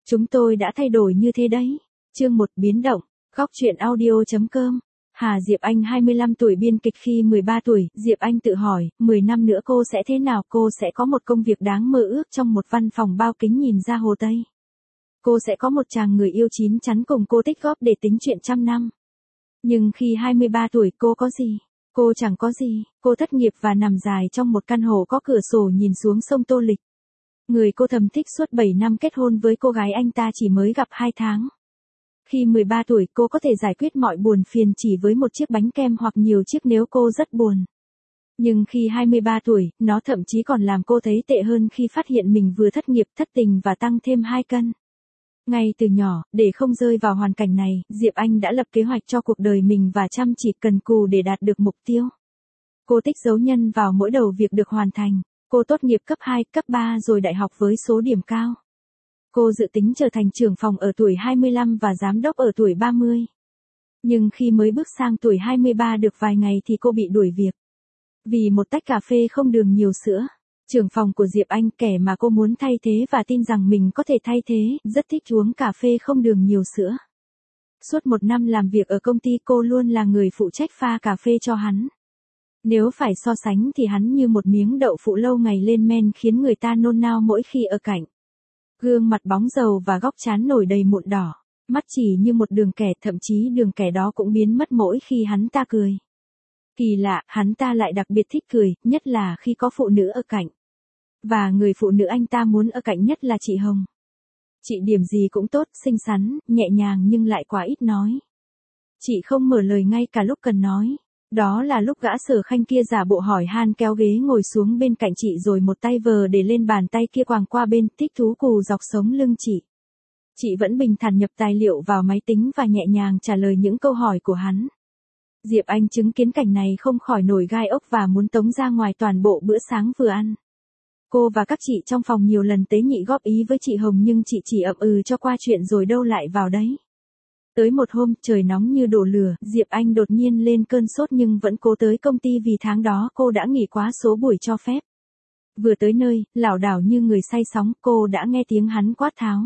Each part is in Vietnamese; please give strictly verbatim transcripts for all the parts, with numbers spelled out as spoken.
Chúng tôi đã thay đổi như thế đấy. Chương một biến động, góc truyện audio.com. Hà Diệp Anh hai mươi lăm tuổi biên kịch khi mười ba tuổi, Diệp Anh tự hỏi, mười năm nữa cô sẽ thế nào? Cô sẽ có một công việc đáng mơ ước trong một văn phòng bao kính nhìn ra Hồ Tây. Cô sẽ có một chàng người yêu chín chắn cùng cô tích góp để tính chuyện trăm năm. Nhưng khi hai mươi ba tuổi cô có gì? Cô chẳng có gì, cô thất nghiệp và nằm dài trong một căn hộ có cửa sổ nhìn xuống sông Tô Lịch. Người cô thầm thích suốt bảy năm kết hôn với cô gái anh ta chỉ mới gặp hai tháng. Khi mười ba tuổi cô có thể giải quyết mọi buồn phiền chỉ với một chiếc bánh kem hoặc nhiều chiếc nếu cô rất buồn. Nhưng khi hai mươi ba tuổi, nó thậm chí còn làm cô thấy tệ hơn khi phát hiện mình vừa thất nghiệp, thất tình và tăng thêm hai cân. Ngay từ nhỏ, để không rơi vào hoàn cảnh này, Diệp Anh đã lập kế hoạch cho cuộc đời mình và chăm chỉ cần cù để đạt được mục tiêu. Cô tích dấu nhân vào mỗi đầu việc được hoàn thành. Cô tốt nghiệp cấp hai, cấp ba rồi đại học với số điểm cao. Cô dự tính trở thành trưởng phòng ở tuổi hai mươi lăm và giám đốc ở tuổi ba mươi. Nhưng khi mới bước sang tuổi hai mươi ba được vài ngày thì cô bị đuổi việc. Vì một tách cà phê không đường nhiều sữa. Trưởng phòng của Diệp Anh, kẻ mà cô muốn thay thế và tin rằng mình có thể thay thế, rất thích uống cà phê không đường nhiều sữa. Suốt một năm làm việc ở công ty cô luôn là người phụ trách pha cà phê cho hắn. Nếu phải so sánh thì hắn như một miếng đậu phụ lâu ngày lên men khiến người ta nôn nao mỗi khi ở cạnh. Gương mặt bóng dầu và góc trán nổi đầy mụn đỏ, mắt chỉ như một đường kẻ, thậm chí đường kẻ đó cũng biến mất mỗi khi hắn ta cười. Kỳ lạ, hắn ta lại đặc biệt thích cười, nhất là khi có phụ nữ ở cạnh. Và người phụ nữ anh ta muốn ở cạnh nhất là chị Hồng. Chị điểm gì cũng tốt, xinh xắn, nhẹ nhàng nhưng lại quá ít nói. Chị không mở lời ngay cả lúc cần nói. Đó là lúc gã Sở Khanh kia giả bộ hỏi han kéo ghế ngồi xuống bên cạnh chị rồi một tay vờ để lên bàn tay kia quàng qua bên, thích thú cù dọc sống lưng chị. Chị vẫn bình thản nhập tài liệu vào máy tính và nhẹ nhàng trả lời những câu hỏi của hắn. Diệp Anh chứng kiến cảnh này không khỏi nổi gai ốc và muốn tống ra ngoài toàn bộ bữa sáng vừa ăn. Cô và các chị trong phòng nhiều lần tế nhị góp ý với chị Hồng nhưng chị chỉ ậm ừ cho qua chuyện rồi đâu lại vào đấy. Tới một hôm, trời nóng như đổ lửa, Diệp Anh đột nhiên lên cơn sốt nhưng vẫn cố tới công ty vì tháng đó cô đã nghỉ quá số buổi cho phép. Vừa tới nơi, lảo đảo như người say sóng, cô đã nghe tiếng hắn quát tháo.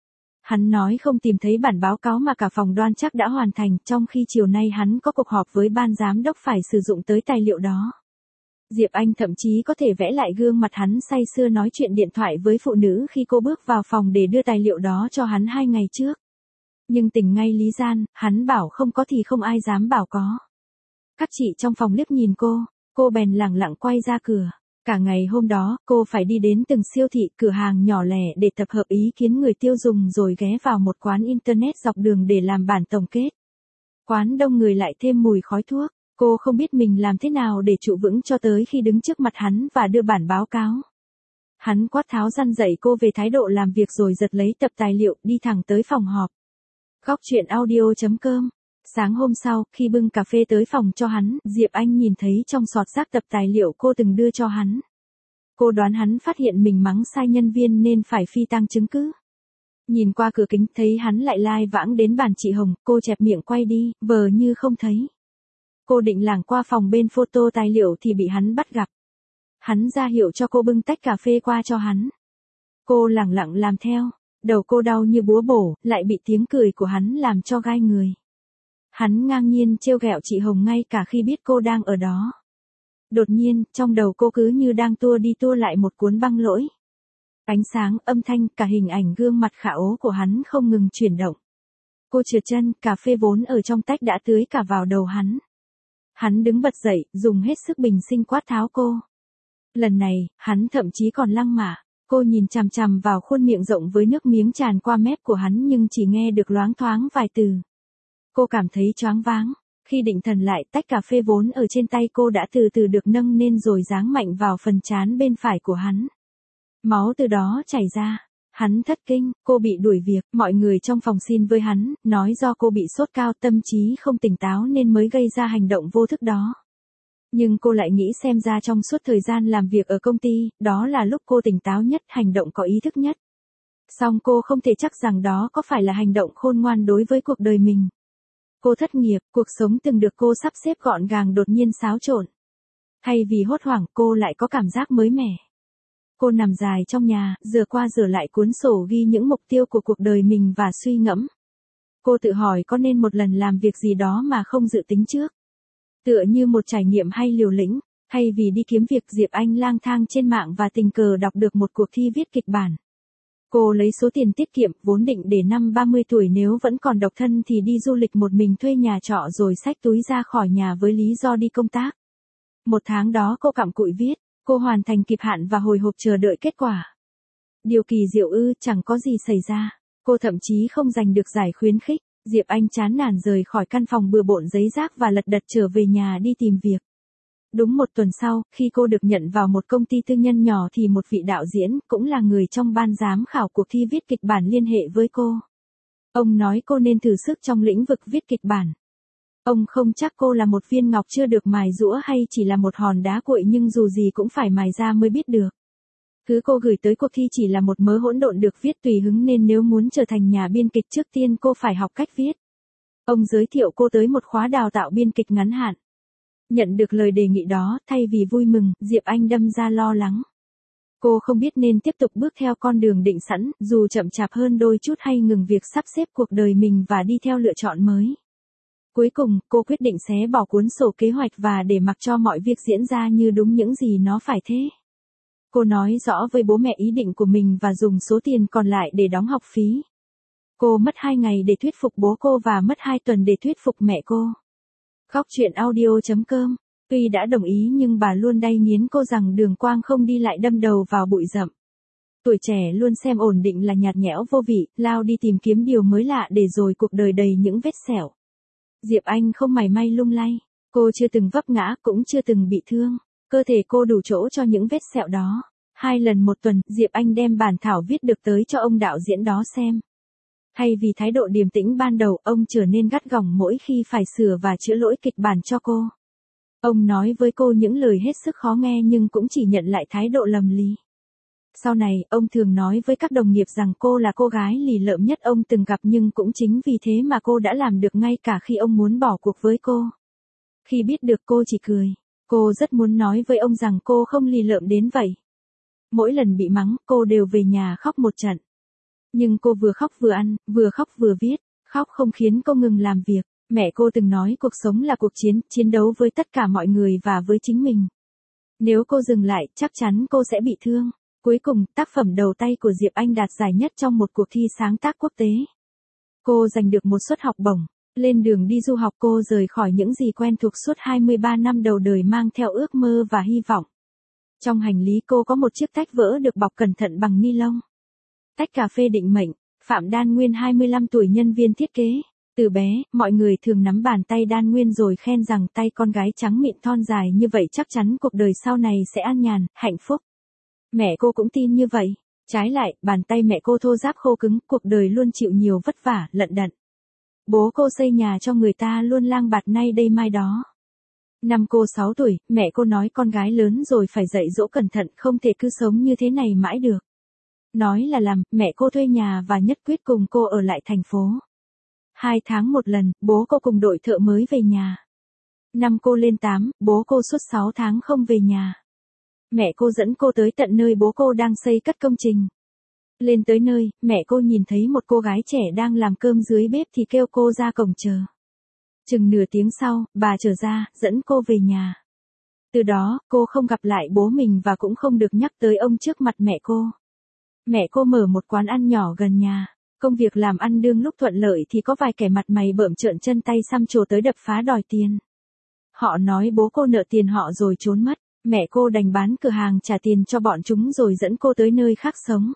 Hắn nói không tìm thấy bản báo cáo mà cả phòng đoan chắc đã hoàn thành, trong khi chiều nay hắn có cuộc họp với ban giám đốc phải sử dụng tới tài liệu đó. Diệp Anh thậm chí có thể vẽ lại gương mặt hắn say sưa nói chuyện điện thoại với phụ nữ khi cô bước vào phòng để đưa tài liệu đó cho hắn hai ngày trước. Nhưng tình ngay lý gian, hắn bảo không có thì không ai dám bảo có. Các chị trong phòng liếc nhìn cô, cô bèn lẳng lặng quay ra cửa. Cả ngày hôm đó, cô phải đi đến từng siêu thị, cửa hàng nhỏ lẻ để tập hợp ý kiến người tiêu dùng rồi ghé vào một quán internet dọc đường để làm bản tổng kết. Quán đông người lại thêm mùi khói thuốc, cô không biết mình làm thế nào để trụ vững cho tới khi đứng trước mặt hắn và đưa bản báo cáo. Hắn quát tháo răn dạy cô về thái độ làm việc rồi giật lấy tập tài liệu đi thẳng tới phòng họp. Góc truyện audio.com. Sáng hôm sau, khi bưng cà phê tới phòng cho hắn, Diệp Anh nhìn thấy trong sọt rác tập tài liệu cô từng đưa cho hắn. Cô đoán hắn phát hiện mình mắng sai nhân viên nên phải phi tang chứng cứ. Nhìn qua cửa kính thấy hắn lại lai vãng đến bàn chị Hồng, cô chẹp miệng quay đi, vờ như không thấy. Cô định lảng qua phòng bên photo tài liệu thì bị hắn bắt gặp. Hắn ra hiệu cho cô bưng tách cà phê qua cho hắn. Cô lẳng lặng làm theo. Đầu cô đau như búa bổ, lại bị tiếng cười của hắn làm cho gai người. Hắn ngang nhiên trêu ghẹo chị Hồng ngay cả khi biết cô đang ở đó. Đột nhiên, trong đầu cô cứ như đang tua đi tua lại một cuốn băng lỗi. Ánh sáng, âm thanh, cả hình ảnh gương mặt khả ố của hắn không ngừng chuyển động. Cô trượt chân, cà phê vốn ở trong tách đã tưới cả vào đầu hắn. Hắn đứng bật dậy, dùng hết sức bình sinh quát tháo cô. Lần này, hắn thậm chí còn lăng mạ. Cô nhìn chằm chằm vào khuôn miệng rộng với nước miếng tràn qua mép của hắn nhưng chỉ nghe được loáng thoáng vài từ. Cô cảm thấy choáng váng. Khi định thần lại, tách cà phê vốn ở trên tay cô đã từ từ được nâng lên rồi giáng mạnh vào phần trán bên phải của hắn. Máu từ đó chảy ra. Hắn thất kinh, cô bị đuổi việc, mọi người trong phòng xin với hắn, nói do cô bị sốt cao, tâm trí không tỉnh táo nên mới gây ra hành động vô thức đó. Nhưng cô lại nghĩ xem ra trong suốt thời gian làm việc ở công ty, đó là lúc cô tỉnh táo nhất, hành động có ý thức nhất. Song cô không thể chắc rằng đó có phải là hành động khôn ngoan đối với cuộc đời mình. Cô thất nghiệp, cuộc sống từng được cô sắp xếp gọn gàng đột nhiên xáo trộn. Thay vì hốt hoảng, cô lại có cảm giác mới mẻ. Cô nằm dài trong nhà, giờ qua giờ lại cuốn sổ ghi những mục tiêu của cuộc đời mình và suy ngẫm. Cô tự hỏi có nên một lần làm việc gì đó mà không dự tính trước. Tựa như một trải nghiệm hay liều lĩnh, thay vì đi kiếm việc Diệp Anh lang thang trên mạng và tình cờ đọc được một cuộc thi viết kịch bản. Cô lấy số tiền tiết kiệm vốn định để năm ba mươi tuổi nếu vẫn còn độc thân thì đi du lịch một mình thuê nhà trọ rồi xách túi ra khỏi nhà với lý do đi công tác. Một tháng đó cô cặm cụi viết, cô hoàn thành kịp hạn và hồi hộp chờ đợi kết quả. Điều kỳ diệu ư, chẳng có gì xảy ra. Cô thậm chí không giành được giải khuyến khích. Diệp Anh chán nản rời khỏi căn phòng bừa bộn giấy rác và lật đật trở về nhà đi tìm việc. Đúng một tuần sau, khi cô được nhận vào một công ty tư nhân nhỏ thì một vị đạo diễn, cũng là người trong ban giám khảo cuộc thi viết kịch bản liên hệ với cô. Ông nói cô nên thử sức trong lĩnh vực viết kịch bản. Ông không chắc cô là một viên ngọc chưa được mài giũa hay chỉ là một hòn đá cuội nhưng dù gì cũng phải mài ra mới biết được. Thứ cô gửi tới cuộc thi chỉ là một mớ hỗn độn được viết tùy hứng nên nếu muốn trở thành nhà biên kịch trước tiên cô phải học cách viết. Ông giới thiệu cô tới một khóa đào tạo biên kịch ngắn hạn. Nhận được lời đề nghị đó, thay vì vui mừng, Diệp Anh đâm ra lo lắng. Cô không biết nên tiếp tục bước theo con đường định sẵn, dù chậm chạp hơn đôi chút hay ngừng việc sắp xếp cuộc đời mình và đi theo lựa chọn mới. Cuối cùng, cô quyết định xé bỏ cuốn sổ kế hoạch và để mặc cho mọi việc diễn ra như đúng những gì nó phải thế. Cô nói rõ với bố mẹ ý định của mình và dùng số tiền còn lại để đóng học phí. Cô mất hai ngày để thuyết phục bố cô và mất hai tuần để thuyết phục mẹ cô. Khóc chuyện audio chấm com. Tuy đã đồng ý nhưng bà luôn đay nghiến cô rằng đường quang không đi lại đâm đầu vào bụi rậm. Tuổi trẻ luôn xem ổn định là nhạt nhẽo vô vị, lao đi tìm kiếm điều mới lạ để rồi cuộc đời đầy những vết sẹo. Diệp Anh không mảy may lung lay. Cô chưa từng vấp ngã, cũng chưa từng bị thương. Cơ thể cô đủ chỗ cho những vết sẹo đó. Hai lần một tuần, Diệp Anh đem bản thảo viết được tới cho ông đạo diễn đó xem. Thay vì thái độ điềm tĩnh ban đầu, ông trở nên gắt gỏng mỗi khi phải sửa và chữa lỗi kịch bản cho cô. Ông nói với cô những lời hết sức khó nghe nhưng cũng chỉ nhận lại thái độ lầm lì. Sau này, ông thường nói với các đồng nghiệp rằng cô là cô gái lì lợm nhất ông từng gặp nhưng cũng chính vì thế mà cô đã làm được ngay cả khi ông muốn bỏ cuộc với cô. Khi biết được cô chỉ cười. Cô rất muốn nói với ông rằng cô không lì lợm đến vậy. Mỗi lần bị mắng, cô đều về nhà khóc một trận. Nhưng cô vừa khóc vừa ăn, vừa khóc vừa viết. Khóc không khiến cô ngừng làm việc. Mẹ cô từng nói cuộc sống là cuộc chiến, chiến đấu với tất cả mọi người và với chính mình. Nếu cô dừng lại, chắc chắn cô sẽ bị thương. Cuối cùng, tác phẩm đầu tay của Diệp Anh đạt giải nhất trong một cuộc thi sáng tác quốc tế. Cô giành được một suất học bổng. Lên đường đi du học cô rời khỏi những gì quen thuộc suốt hai mươi ba năm đầu đời mang theo ước mơ và hy vọng. Trong hành lý cô có một chiếc tách vỡ được bọc cẩn thận bằng ni lông. Tách cà phê định mệnh, Phạm Đan Nguyên hai mươi lăm tuổi nhân viên thiết kế. Từ bé, mọi người thường nắm bàn tay Đan Nguyên rồi khen rằng tay con gái trắng mịn thon dài như vậy chắc chắn cuộc đời sau này sẽ an nhàn, hạnh phúc. Mẹ cô cũng tin như vậy. Trái lại, bàn tay mẹ cô thô ráp khô cứng, cuộc đời luôn chịu nhiều vất vả, lận đận. Bố cô xây nhà cho người ta luôn lang bạt nay đây mai đó. Năm cô sáu tuổi, mẹ cô nói con gái lớn rồi phải dạy dỗ cẩn thận, không thể cứ sống như thế này mãi được. Nói là làm, mẹ cô thuê nhà và nhất quyết cùng cô ở lại thành phố. Hai tháng một lần, bố cô cùng đội thợ mới về nhà. Năm cô lên tám, bố cô suốt sáu tháng không về nhà. Mẹ cô dẫn cô tới tận nơi bố cô đang xây cất công trình. Lên tới nơi, mẹ cô nhìn thấy một cô gái trẻ đang làm cơm dưới bếp thì kêu cô ra cổng chờ. Chừng nửa tiếng sau, bà trở ra, dẫn cô về nhà. Từ đó, cô không gặp lại bố mình và cũng không được nhắc tới ông trước mặt mẹ cô. Mẹ cô mở một quán ăn nhỏ gần nhà. Công việc làm ăn đương lúc thuận lợi thì có vài kẻ mặt mày bợm trợn chân tay xăm trổ tới đập phá đòi tiền. Họ nói bố cô nợ tiền họ rồi trốn mất. Mẹ cô đành bán cửa hàng trả tiền cho bọn chúng rồi dẫn cô tới nơi khác sống.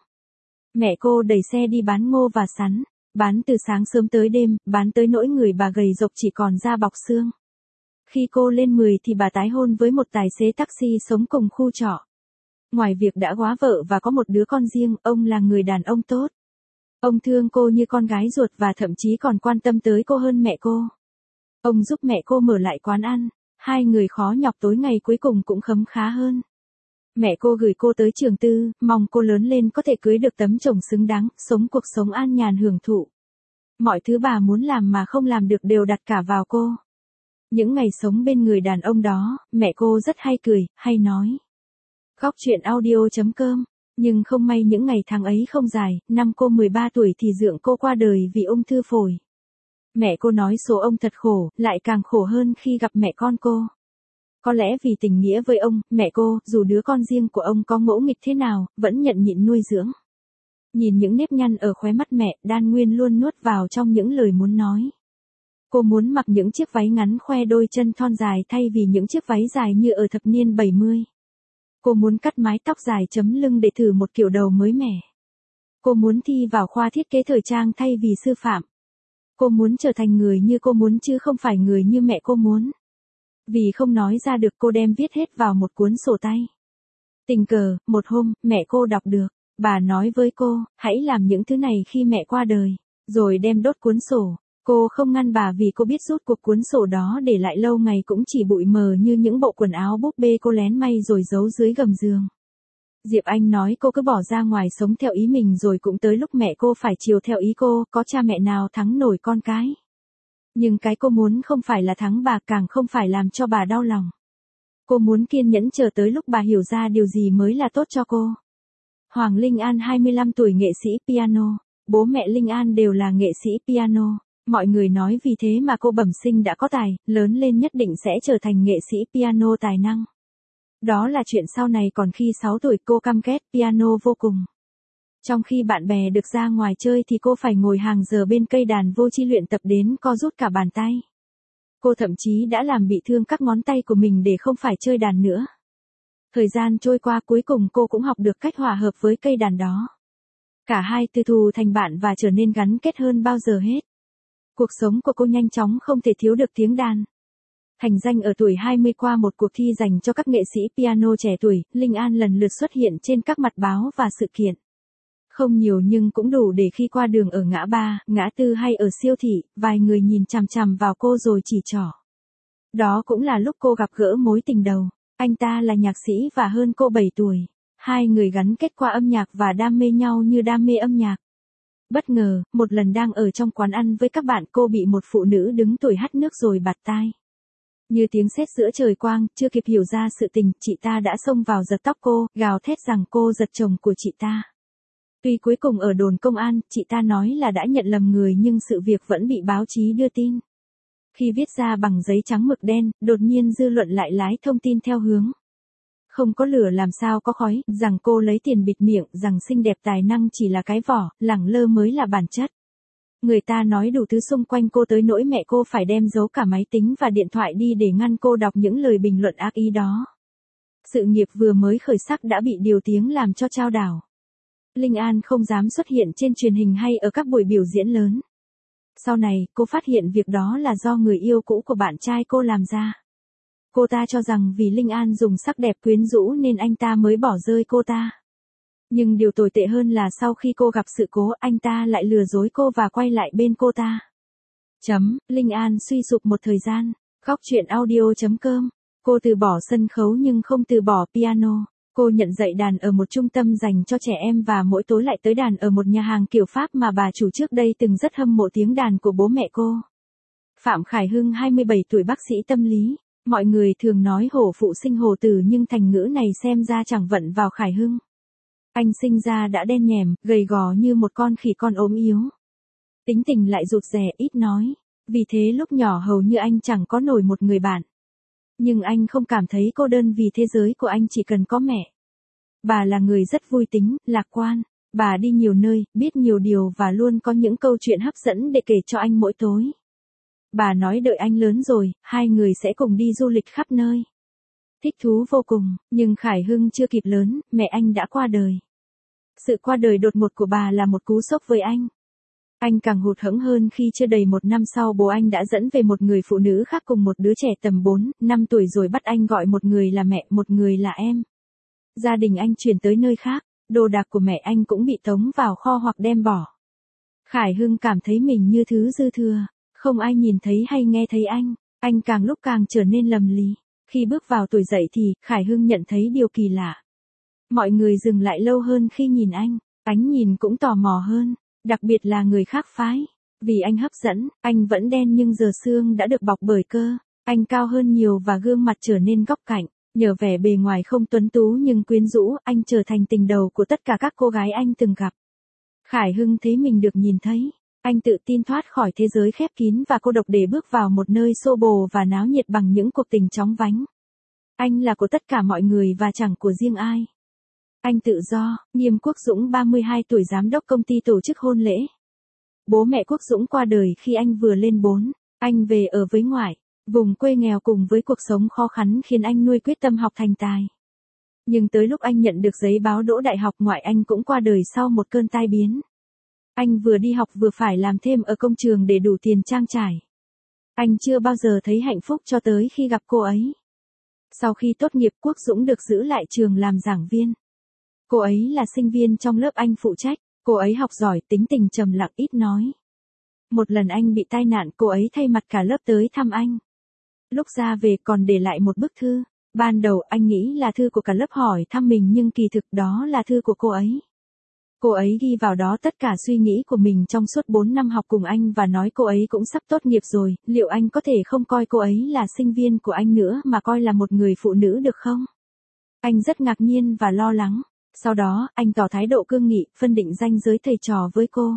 Mẹ cô đẩy xe đi bán ngô và sắn, bán từ sáng sớm tới đêm, bán tới nỗi người bà gầy rộc chỉ còn da bọc xương. Khi cô lên mười thì bà tái hôn với một tài xế taxi sống cùng khu trọ. Ngoài việc đã góa vợ và có một đứa con riêng, ông là người đàn ông tốt. Ông thương cô như con gái ruột và thậm chí còn quan tâm tới cô hơn mẹ cô. Ông giúp mẹ cô mở lại quán ăn, hai người khó nhọc tối ngày cuối cùng cũng khấm khá hơn. Mẹ cô gửi cô tới trường tư, mong cô lớn lên có thể cưới được tấm chồng xứng đáng, sống cuộc sống an nhàn hưởng thụ. Mọi thứ bà muốn làm mà không làm được đều đặt cả vào cô. Những ngày sống bên người đàn ông đó, mẹ cô rất hay cười, hay nói. Góc chuyện audio chấm com. Nhưng không may những ngày tháng ấy không dài, năm cô mười ba tuổi thì dượng cô qua đời vì ung thư phổi. Mẹ cô nói số ông thật khổ, lại càng khổ hơn khi gặp mẹ con cô. Có lẽ vì tình nghĩa với ông, mẹ cô, dù đứa con riêng của ông có ngỗ nghịch thế nào, vẫn nhận nhịn nuôi dưỡng. Nhìn những nếp nhăn ở khóe mắt mẹ, Đan Nguyên luôn nuốt vào trong những lời muốn nói. Cô muốn mặc những chiếc váy ngắn khoe đôi chân thon dài thay vì những chiếc váy dài như ở thập niên bảy mươi. Cô muốn cắt mái tóc dài chấm lưng để thử một kiểu đầu mới mẻ. Cô muốn thi vào khoa thiết kế thời trang thay vì sư phạm. Cô muốn trở thành người như cô muốn chứ không phải người như mẹ cô muốn. Vì không nói ra được cô đem viết hết vào một cuốn sổ tay. Tình cờ, một hôm, mẹ cô đọc được. Bà nói với cô, hãy làm những thứ này khi mẹ qua đời, rồi đem đốt cuốn sổ. Cô không ngăn bà vì cô biết rút cuộc cuốn sổ đó để lại lâu ngày cũng chỉ bụi mờ như những bộ quần áo búp bê cô lén may rồi giấu dưới gầm giường. Diệp Anh nói cô cứ bỏ ra ngoài sống theo ý mình rồi cũng tới lúc mẹ cô phải chiều theo ý cô, có cha mẹ nào thắng nổi con cái. Nhưng cái cô muốn không phải là thắng bà, càng không phải làm cho bà đau lòng. Cô muốn kiên nhẫn chờ tới lúc bà hiểu ra điều gì mới là tốt cho cô. Hoàng Linh An hai mươi lăm tuổi, nghệ sĩ piano. Bố mẹ Linh An đều là nghệ sĩ piano. Mọi người nói vì thế mà cô bẩm sinh đã có tài, lớn lên nhất định sẽ trở thành nghệ sĩ piano tài năng. Đó là chuyện sau này, còn khi sáu tuổi cô căm ghét piano vô cùng. Trong khi bạn bè được ra ngoài chơi thì cô phải ngồi hàng giờ bên cây đàn vô tri luyện tập đến co rút cả bàn tay. Cô thậm chí đã làm bị thương các ngón tay của mình để không phải chơi đàn nữa. Thời gian trôi qua, cuối cùng cô cũng học được cách hòa hợp với cây đàn đó. Cả hai từ thù thành bạn và trở nên gắn kết hơn bao giờ hết. Cuộc sống của cô nhanh chóng không thể thiếu được tiếng đàn. Thành danh ở tuổi hai mươi qua một cuộc thi dành cho các nghệ sĩ piano trẻ tuổi, Linh An lần lượt xuất hiện trên các mặt báo và sự kiện. Không nhiều nhưng cũng đủ để khi qua đường ở ngã ba, ngã tư hay ở siêu thị, vài người nhìn chằm chằm vào cô rồi chỉ trỏ. Đó cũng là lúc cô gặp gỡ mối tình đầu. Anh ta là nhạc sĩ và hơn cô bảy tuổi. Hai người gắn kết qua âm nhạc và đam mê nhau như đam mê âm nhạc. Bất ngờ, một lần đang ở trong quán ăn với các bạn, cô bị một phụ nữ đứng tuổi hắt nước rồi bạt tai. Như tiếng sét giữa trời quang, chưa kịp hiểu ra sự tình, chị ta đã xông vào giật tóc cô, gào thét rằng cô giật chồng của chị ta. Tuy cuối cùng ở đồn công an, chị ta nói là đã nhận lầm người nhưng sự việc vẫn bị báo chí đưa tin. Khi viết ra bằng giấy trắng mực đen, đột nhiên dư luận lại lái thông tin theo hướng. Không có lửa làm sao có khói, rằng cô lấy tiền bịt miệng, rằng xinh đẹp tài năng chỉ là cái vỏ, lẳng lơ mới là bản chất. Người ta nói đủ thứ xung quanh cô tới nỗi mẹ cô phải đem giấu cả máy tính và điện thoại đi để ngăn cô đọc những lời bình luận ác ý đó. Sự nghiệp vừa mới khởi sắc đã bị điều tiếng làm cho chao đảo. Linh An không dám xuất hiện trên truyền hình hay ở các buổi biểu diễn lớn. Sau này, cô phát hiện việc đó là do người yêu cũ của bạn trai cô làm ra. Cô ta cho rằng vì Linh An dùng sắc đẹp quyến rũ nên anh ta mới bỏ rơi cô ta. Nhưng điều tồi tệ hơn là sau khi cô gặp sự cố, anh ta lại lừa dối cô và quay lại bên cô ta. Chấm, Linh An suy sụp một thời gian. Góc chuyện audio chấm com. Cô từ bỏ sân khấu nhưng không từ bỏ piano. Cô nhận dạy đàn ở một trung tâm dành cho trẻ em và mỗi tối lại tới đàn ở một nhà hàng kiểu Pháp mà bà chủ trước đây từng rất hâm mộ tiếng đàn của bố mẹ cô. Phạm Khải Hưng hai mươi bảy tuổi, bác sĩ tâm lý. Mọi người thường nói hổ phụ sinh hổ tử nhưng thành ngữ này xem ra chẳng vận vào Khải Hưng. Anh sinh ra đã đen nhèm, gầy gò như một con khỉ con ốm yếu. Tính tình lại rụt rè, ít nói. Vì thế lúc nhỏ hầu như anh chẳng có nổi một người bạn. Nhưng anh không cảm thấy cô đơn vì thế giới của anh chỉ cần có mẹ. Bà là người rất vui tính, lạc quan. Bà đi nhiều nơi, biết nhiều điều và luôn có những câu chuyện hấp dẫn để kể cho anh mỗi tối. Bà nói đợi anh lớn rồi, hai người sẽ cùng đi du lịch khắp nơi. Thích thú vô cùng, nhưng Khải Hưng chưa kịp lớn, mẹ anh đã qua đời. Sự qua đời đột ngột của bà là một cú sốc với anh. Anh càng hụt hẫng hơn khi chưa đầy một năm sau bố anh đã dẫn về một người phụ nữ khác cùng một đứa trẻ tầm bốn, năm tuổi rồi bắt anh gọi một người là mẹ, một người là em. Gia đình anh chuyển tới nơi khác, đồ đạc của mẹ anh cũng bị tống vào kho hoặc đem bỏ. Khải Hưng cảm thấy mình như thứ dư thừa, không ai nhìn thấy hay nghe thấy anh, anh càng lúc càng trở nên lầm lì. Khi bước vào tuổi dậy thì, Khải Hưng nhận thấy điều kỳ lạ. Mọi người dừng lại lâu hơn khi nhìn anh, ánh nhìn cũng tò mò hơn, đặc biệt là người khác phái. Vì anh hấp dẫn, anh vẫn đen nhưng giờ xương đã được bọc bởi cơ, anh cao hơn nhiều và gương mặt trở nên góc cạnh. Nhờ vẻ bề ngoài không tuấn tú nhưng quyến rũ, anh trở thành tình đầu của tất cả các cô gái anh từng gặp. Khải Hưng thấy mình được nhìn thấy. Anh tự tin thoát khỏi thế giới khép kín và cô độc để bước vào một nơi xô bồ và náo nhiệt bằng những cuộc tình chóng vánh. Anh là của tất cả mọi người và chẳng của riêng ai. Anh tự do, Nghiêm Quốc Dũng ba mươi hai tuổi giám đốc công ty tổ chức hôn lễ. Bố mẹ Quốc Dũng qua đời khi anh vừa lên bốn, anh về ở với ngoại. Vùng quê nghèo cùng với cuộc sống khó khăn khiến anh nuôi quyết tâm học thành tài. Nhưng tới lúc anh nhận được giấy báo đỗ đại học, ngoại anh cũng qua đời sau một cơn tai biến. Anh vừa đi học vừa phải làm thêm ở công trường để đủ tiền trang trải. Anh chưa bao giờ thấy hạnh phúc cho tới khi gặp cô ấy. Sau khi tốt nghiệp, Quốc Dũng được giữ lại trường làm giảng viên. Cô ấy là sinh viên trong lớp anh phụ trách, cô ấy học giỏi, tính tình trầm lặng ít nói. Một lần anh bị tai nạn, cô ấy thay mặt cả lớp tới thăm anh. Lúc ra về còn để lại một bức thư. Ban đầu anh nghĩ là thư của cả lớp hỏi thăm mình nhưng kỳ thực đó là thư của cô ấy. Cô ấy ghi vào đó tất cả suy nghĩ của mình trong suốt bốn năm học cùng anh và nói cô ấy cũng sắp tốt nghiệp rồi, liệu anh có thể không coi cô ấy là sinh viên của anh nữa mà coi là một người phụ nữ được không? Anh rất ngạc nhiên và lo lắng. Sau đó, anh tỏ thái độ cương nghị, phân định ranh giới thầy trò với cô.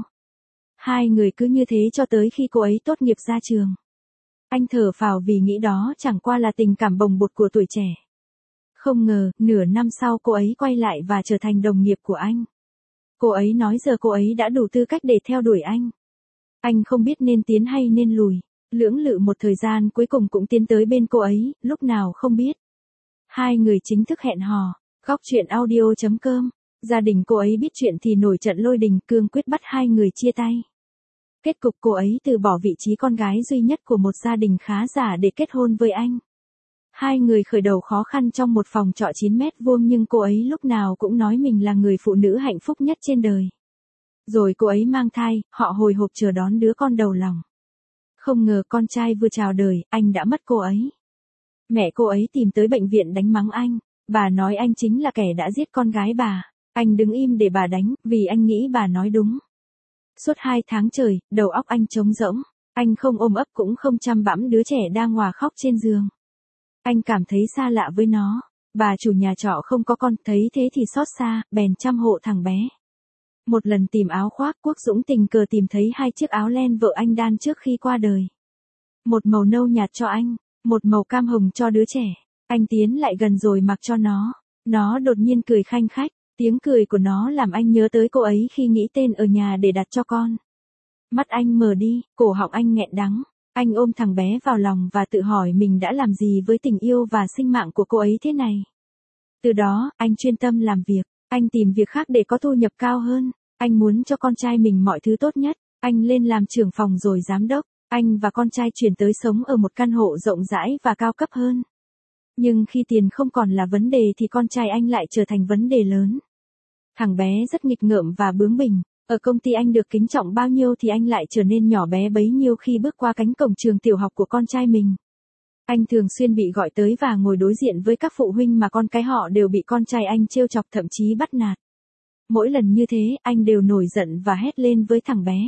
Hai người cứ như thế cho tới khi cô ấy tốt nghiệp ra trường. Anh thở phào vì nghĩ đó chẳng qua là tình cảm bồng bột của tuổi trẻ. Không ngờ, nửa năm sau cô ấy quay lại và trở thành đồng nghiệp của anh. Cô ấy nói giờ cô ấy đã đủ tư cách để theo đuổi anh. Anh không biết nên tiến hay nên lùi. Lưỡng lự một thời gian cuối cùng cũng tiến tới bên cô ấy, lúc nào không biết. Hai người chính thức hẹn hò. Góc chuyện audio chấm com. Gia đình cô ấy biết chuyện thì nổi trận lôi đình, cương quyết bắt hai người chia tay. Kết cục cô ấy từ bỏ vị trí con gái duy nhất của một gia đình khá giả để kết hôn với anh. Hai người khởi đầu khó khăn trong một phòng trọ chín mét vuông nhưng cô ấy lúc nào cũng nói mình là người phụ nữ hạnh phúc nhất trên đời. Rồi cô ấy mang thai, họ hồi hộp chờ đón đứa con đầu lòng. Không ngờ con trai vừa chào đời, anh đã mất cô ấy. Mẹ cô ấy tìm tới bệnh viện đánh mắng anh, bà nói anh chính là kẻ đã giết con gái bà. Anh đứng im để bà đánh, vì anh nghĩ bà nói đúng. Suốt hai tháng trời, đầu óc anh trống rỗng. Anh không ôm ấp cũng không chăm bẵm đứa trẻ đang òa khóc trên giường. Anh cảm thấy xa lạ với nó. Bà chủ nhà trọ không có con, thấy thế thì xót xa, bèn chăm hộ thằng bé. Một lần tìm áo khoác, Quốc Dũng tình cờ tìm thấy hai chiếc áo len vợ anh đan trước khi qua đời. Một màu nâu nhạt cho anh, một màu cam hồng cho đứa trẻ. Anh tiến lại gần rồi mặc cho nó. Nó đột nhiên cười khanh khách. Tiếng cười của nó làm anh nhớ tới cô ấy khi nghĩ tên ở nhà để đặt cho con. Mắt anh mờ đi, cổ họng anh nghẹn đắng. Anh ôm thằng bé vào lòng và tự hỏi mình đã làm gì với tình yêu và sinh mạng của cô ấy thế này. Từ đó, anh chuyên tâm làm việc. Anh tìm việc khác để có thu nhập cao hơn. Anh muốn cho con trai mình mọi thứ tốt nhất. Anh lên làm trưởng phòng rồi giám đốc. Anh và con trai chuyển tới sống ở một căn hộ rộng rãi và cao cấp hơn. Nhưng khi tiền không còn là vấn đề thì con trai anh lại trở thành vấn đề lớn. Thằng bé rất nghịch ngợm và bướng bỉnh. Ở công ty anh được kính trọng bao nhiêu thì anh lại trở nên nhỏ bé bấy nhiêu khi bước qua cánh cổng trường tiểu học của con trai mình. Anh thường xuyên bị gọi tới và ngồi đối diện với các phụ huynh mà con cái họ đều bị con trai anh trêu chọc thậm chí bắt nạt. Mỗi lần như thế, anh đều nổi giận và hét lên với thằng bé.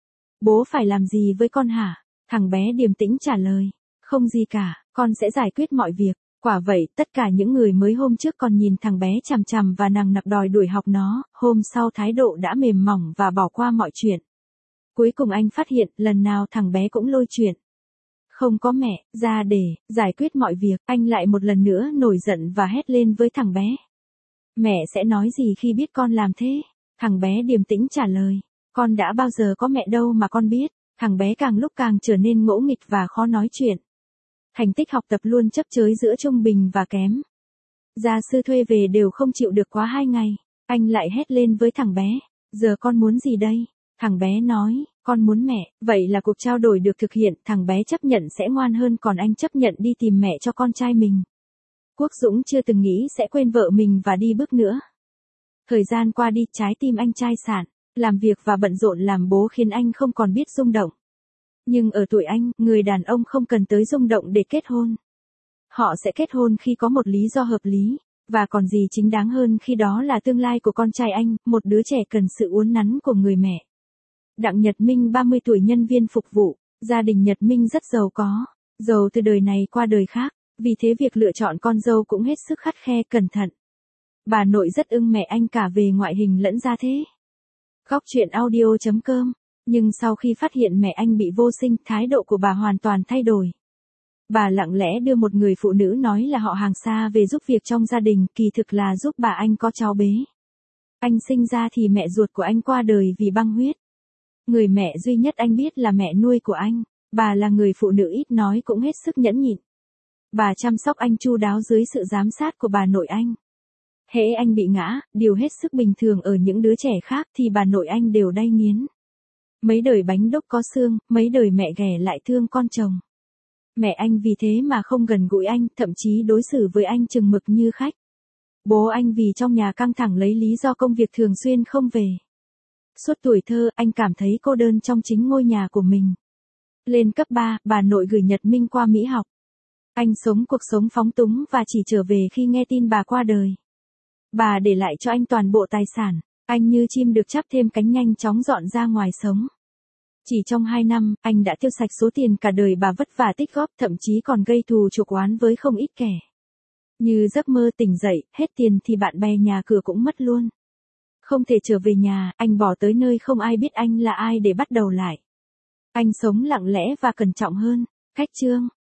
Bố phải làm gì với con hả? Thằng bé điềm tĩnh trả lời. Không gì cả, con sẽ giải quyết mọi việc. Quả vậy, tất cả những người mới hôm trước còn nhìn thằng bé chằm chằm và nằng nặc đòi đuổi học nó, hôm sau thái độ đã mềm mỏng và bỏ qua mọi chuyện. Cuối cùng anh phát hiện, lần nào thằng bé cũng lôi chuyện. Không có mẹ, ra để, giải quyết mọi việc, anh lại một lần nữa nổi giận và hét lên với thằng bé. Mẹ sẽ nói gì khi biết con làm thế? Thằng bé điềm tĩnh trả lời. Con đã bao giờ có mẹ đâu mà con biết. Thằng bé càng lúc càng trở nên ngỗ nghịch và khó nói chuyện. Thành tích học tập luôn chấp chới giữa trung bình và kém. Gia sư thuê về đều không chịu được quá hai ngày. Anh lại hét lên với thằng bé. Giờ con muốn gì đây? Thằng bé nói, con muốn mẹ. Vậy là cuộc trao đổi được thực hiện. Thằng bé chấp nhận sẽ ngoan hơn còn anh chấp nhận đi tìm mẹ cho con trai mình. Quốc Dũng chưa từng nghĩ sẽ quên vợ mình và đi bước nữa. Thời gian qua đi, trái tim anh chai sạn. Làm việc và bận rộn làm bố khiến anh không còn biết rung động. Nhưng ở tuổi anh, người đàn ông không cần tới rung động để kết hôn. Họ sẽ kết hôn khi có một lý do hợp lý, và còn gì chính đáng hơn khi đó là tương lai của con trai anh, một đứa trẻ cần sự uốn nắn của người mẹ. Đặng Nhật Minh ba mươi tuổi nhân viên phục vụ, gia đình Nhật Minh rất giàu có, giàu từ đời này qua đời khác. Vì thế việc lựa chọn con dâu cũng hết sức khắt khe cẩn thận. Bà nội rất ưng mẹ anh cả về ngoại hình lẫn gia thế. Góc truyện audio chấm com. Nhưng sau khi phát hiện mẹ anh bị vô sinh, thái độ của bà hoàn toàn thay đổi. Bà lặng lẽ đưa một người phụ nữ nói là họ hàng xa về giúp việc trong gia đình, kỳ thực là giúp bà anh có cháu bé. Anh sinh ra thì mẹ ruột của anh qua đời vì băng huyết. Người mẹ duy nhất anh biết là mẹ nuôi của anh. Bà là người phụ nữ ít nói cũng hết sức nhẫn nhịn. Bà chăm sóc anh chu đáo dưới sự giám sát của bà nội anh. Hễ anh bị ngã, điều hết sức bình thường ở những đứa trẻ khác thì bà nội anh đều đay nghiến. Mấy đời bánh đúc có xương, mấy đời mẹ ghẻ lại thương con chồng. Mẹ anh vì thế mà không gần gũi anh, thậm chí đối xử với anh chừng mực như khách. Bố anh vì trong nhà căng thẳng lấy lý do công việc thường xuyên không về. Suốt tuổi thơ, anh cảm thấy cô đơn trong chính ngôi nhà của mình. Lên cấp ba, bà nội gửi Nhật Minh qua Mỹ học. Anh sống cuộc sống phóng túng và chỉ trở về khi nghe tin bà qua đời. Bà để lại cho anh toàn bộ tài sản. Anh như chim được chắp thêm cánh nhanh chóng dọn ra ngoài sống. Chỉ trong hai năm, anh đã tiêu sạch số tiền cả đời bà vất vả tích góp, thậm chí còn gây thù chuộc oán với không ít kẻ. Như giấc mơ tỉnh dậy, hết tiền thì bạn bè nhà cửa cũng mất luôn. Không thể trở về nhà, anh bỏ tới nơi không ai biết anh là ai để bắt đầu lại. Anh sống lặng lẽ và cẩn trọng hơn. Cách chương